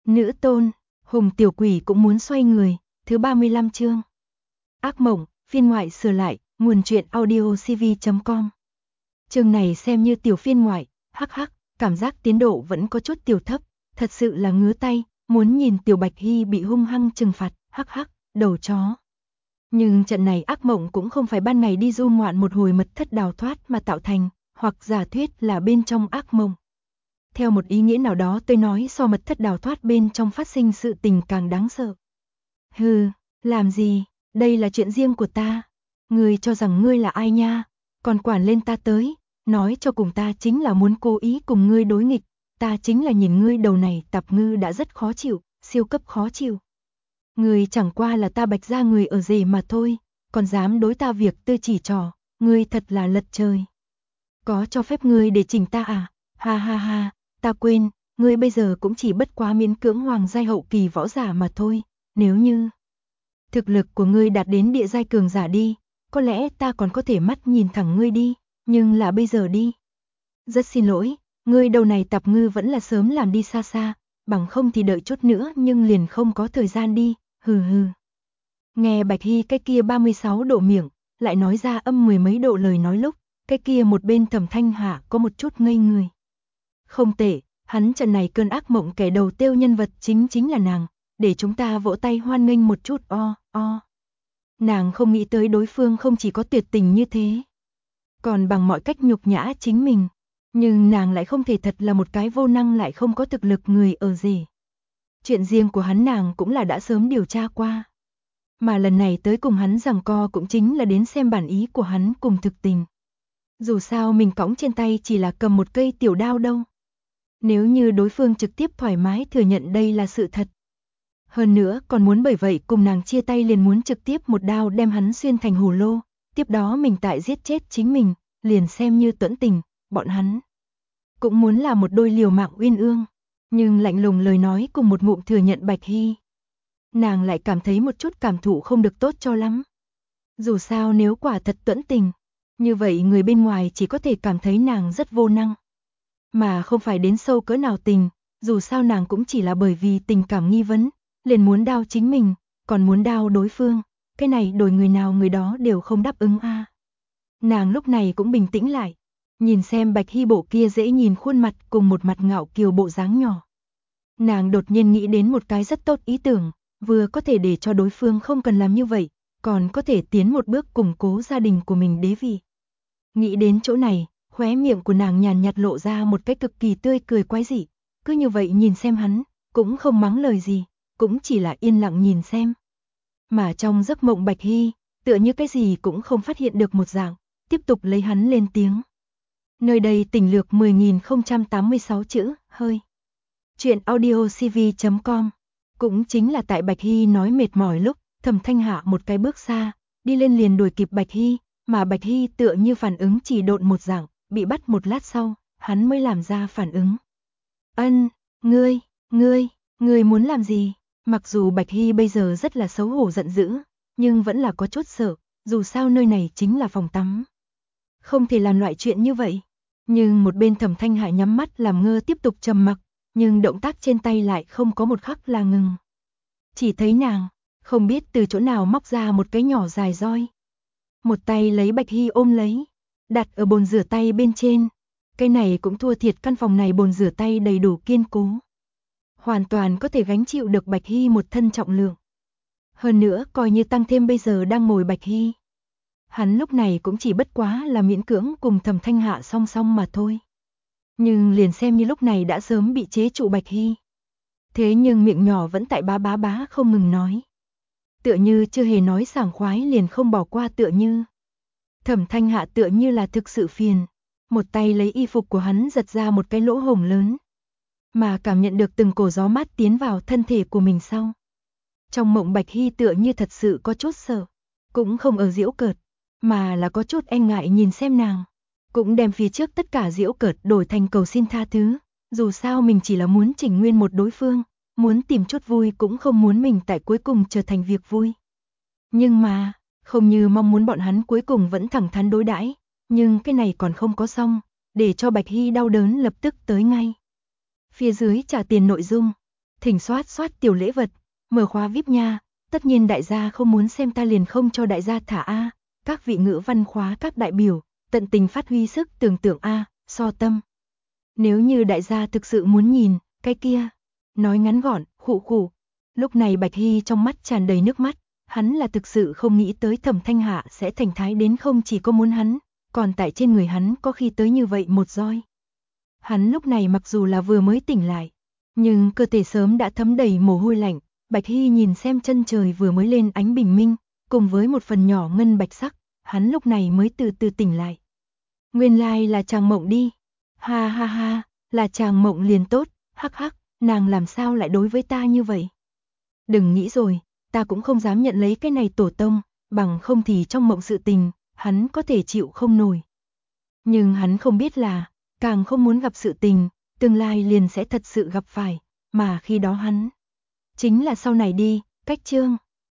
Nữ tôn, Hùng tiểu quỷ cũng muốn xoay người, thứ 35 chương. Ác mộng, phiên ngoại sửa lại, nguồn truyện audiocv.com. Chương này xem như tiểu phiên ngoại, hắc hắc, cảm giác tiến độ vẫn có chút tiểu thấp, thật sự là ngứa tay, muốn nhìn tiểu Bạch Hy bị hung hăng trừng phạt, hắc hắc, đầu chó. Nhưng trận này ác mộng cũng không phải ban ngày đi du ngoạn một hồi mật thất đào thoát mà tạo thành, hoặc giả thuyết là bên trong ác mộng. Theo một ý nghĩa nào đó tôi nói so mật thất đào thoát bên trong phát sinh sự tình càng đáng sợ. Hừ, làm gì, đây là chuyện riêng của ta. Ngươi cho rằng ngươi là ai nha, còn quản lên ta tới, nói cho cùng ta chính là muốn cố ý cùng ngươi đối nghịch, ta chính là nhìn ngươi đầu này tạp ngư đã rất khó chịu, siêu cấp khó chịu. Ngươi chẳng qua là ta Bạch gia người ở rể mà thôi, còn dám đối ta việc tư chỉ trò, ngươi thật là lật trời. Có cho phép ngươi để chỉnh ta à, ha ha ha. Ta quên, ngươi bây giờ cũng chỉ bất quá miễn cưỡng hoàng giai hậu kỳ võ giả mà thôi, nếu như thực lực của ngươi đạt đến địa giai cường giả đi, có lẽ ta còn có thể mắt nhìn thẳng ngươi đi, nhưng là bây giờ đi. Rất xin lỗi, ngươi đầu này tạp ngư vẫn là sớm làm đi xa xa, bằng không thì đợi chút nữa nhưng liền không có thời gian đi, hừ hừ. Nghe Bạch Hy cái kia 36 độ miệng, lại nói ra âm mười mấy độ lời nói lúc, cái kia một bên Thẩm Thanh Hạ có một chút ngây người. Không tệ, hắn trận này cơn ác mộng kẻ đầu tiêu nhân vật chính là nàng, để chúng ta vỗ tay hoan nghênh một chút o. Nàng không nghĩ tới đối phương không chỉ có tuyệt tình như thế, còn bằng mọi cách nhục nhã chính mình, nhưng nàng lại không thể thật là một cái vô năng lại không có thực lực người ở rể. Chuyện riêng của hắn nàng cũng là đã sớm điều tra qua, mà lần này tới cùng hắn giằng co cũng chính là đến xem bản ý của hắn cùng thực tình. Dù sao mình cõng trên tay chỉ là cầm một cây tiểu đao đâu. Nếu như đối phương trực tiếp thoải mái thừa nhận đây là sự thật. Hơn nữa còn muốn bởi vậy cùng nàng chia tay liền muốn trực tiếp một đao đem hắn xuyên thành hồ lô, tiếp đó mình tại giết chết chính mình, liền xem như tuẫn tình, bọn hắn cũng muốn là một đôi liều mạng uyên ương, nhưng lạnh lùng lời nói cùng một ngụm thừa nhận Bạch Hy. Nàng lại cảm thấy một chút cảm thụ không được tốt cho lắm. Dù sao nếu quả thật tuẫn tình, như vậy người bên ngoài chỉ có thể cảm thấy nàng rất vô năng. Mà không phải đến sâu cỡ nào tình, dù sao nàng cũng chỉ là bởi vì tình cảm nghi vấn, liền muốn đao chính mình, còn muốn đao đối phương, cái này đổi người nào người đó đều không đáp ứng a. Nàng lúc này cũng bình tĩnh lại, nhìn xem Bạch Hy bộ kia dễ nhìn khuôn mặt cùng một mặt ngạo kiều bộ dáng nhỏ. Nàng đột nhiên nghĩ đến một cái rất tốt ý tưởng, vừa có thể để cho đối phương không cần làm như vậy, còn có thể tiến một bước củng cố gia đình của mình đế vị. Nghĩ đến chỗ này, khóe miệng của nàng nhàn nhạt lộ ra một cái cực kỳ tươi cười quái dị, cứ như vậy nhìn xem hắn, cũng không mắng lời gì, cũng chỉ là yên lặng nhìn xem. Mà trong giấc mộng Bạch Hy, tựa như cái gì cũng không phát hiện được một dạng, tiếp tục lấy hắn lên tiếng. Nơi đây tỉnh lược 10.086 chữ, hơi. Chuyện audiocv.com. Cũng chính là tại Bạch Hy nói mệt mỏi lúc, Thẩm Thanh Hạ một cái bước xa, đi lên liền đuổi kịp Bạch Hy, mà Bạch Hy tựa như phản ứng chỉ độn một dạng, bị bắt một lát sau, hắn mới làm ra phản ứng. Ân, ngươi muốn làm gì? Mặc dù Bạch Hy bây giờ rất là xấu hổ giận dữ, nhưng vẫn là có chút sợ, dù sao nơi này chính là phòng tắm. Không thể làm loại chuyện như vậy. Nhưng một bên Thẩm Thanh Hạ nhắm mắt làm ngơ tiếp tục trầm mặc, nhưng động tác trên tay lại không có một khắc là ngừng. Chỉ thấy nàng, không biết từ chỗ nào móc ra một cái nhỏ dài roi. Một tay lấy Bạch Hy ôm lấy, đặt ở bồn rửa tay bên trên. Cái này cũng thua thiệt căn phòng này bồn rửa tay đầy đủ kiên cố. Hoàn toàn có thể gánh chịu được Bạch Hy một thân trọng lượng. Hơn nữa coi như tăng thêm bây giờ đang ngồi Bạch Hy. Hắn lúc này cũng chỉ bất quá là miễn cưỡng cùng Thẩm Thanh Hạ song song mà thôi. Nhưng liền xem như lúc này đã sớm bị chế trụ Bạch Hy. Thế nhưng miệng nhỏ vẫn tại bá bá bá không ngừng nói. Tựa như chưa hề nói sảng khoái liền không bỏ qua tựa như. Thẩm Thanh Hạ tựa như là thực sự phiền. Một tay lấy y phục của hắn giật ra một cái lỗ hổng lớn. Mà cảm nhận được từng cổ gió mát tiến vào thân thể của mình sau. Trong mộng Bạch Hy tựa như thật sự có chút sợ. Cũng không ở giễu cợt, mà là có chút e ngại nhìn xem nàng. Cũng đem phía trước tất cả giễu cợt đổi thành cầu xin tha thứ. Dù sao mình chỉ là muốn chỉnh nguyên một đối phương, muốn tìm chút vui cũng không muốn mình tại cuối cùng trở thành việc vui. Nhưng mà, không như mong muốn bọn hắn cuối cùng vẫn thẳng thắn đối đãi, nhưng cái này còn không có xong, để cho Bạch Hy đau đớn lập tức tới ngay. Phía dưới trả tiền nội dung. Thỉnh soát soát tiểu lễ vật, mở khóa VIP nha, tất nhiên đại gia không muốn xem ta liền không cho đại gia thả a. Các vị ngữ văn khóa các đại biểu, tận tình phát huy sức tưởng tượng a, so tâm. Nếu như đại gia thực sự muốn nhìn, cái kia, nói ngắn gọn, khụ khụ. Lúc này Bạch Hy trong mắt tràn đầy nước mắt, hắn là thực sự không nghĩ tới Thẩm Thanh Hạ sẽ thành thái đến không chỉ có muốn hắn, còn tại trên người hắn có khi tới như vậy một roi. Hắn lúc này mặc dù là vừa mới tỉnh lại, nhưng cơ thể sớm đã thấm đầy mồ hôi lạnh. Bạch Hy nhìn xem chân trời vừa mới lên ánh bình minh, cùng với một phần nhỏ ngân bạch sắc, hắn lúc này mới từ từ tỉnh lại. Nguyên lai là chàng mộng đi. Ha ha ha, là chàng mộng liền tốt, hắc hắc, nàng làm sao lại đối với ta như vậy? Đừng nghĩ rồi, ta cũng không dám nhận lấy cái này tổ tông, bằng không thì trong mộng sự tình, hắn có thể chịu không nổi. Nhưng hắn không biết là, càng không muốn gặp sự tình, tương lai liền sẽ thật sự gặp phải, mà khi đó hắn chính là sau này đi, cách chương.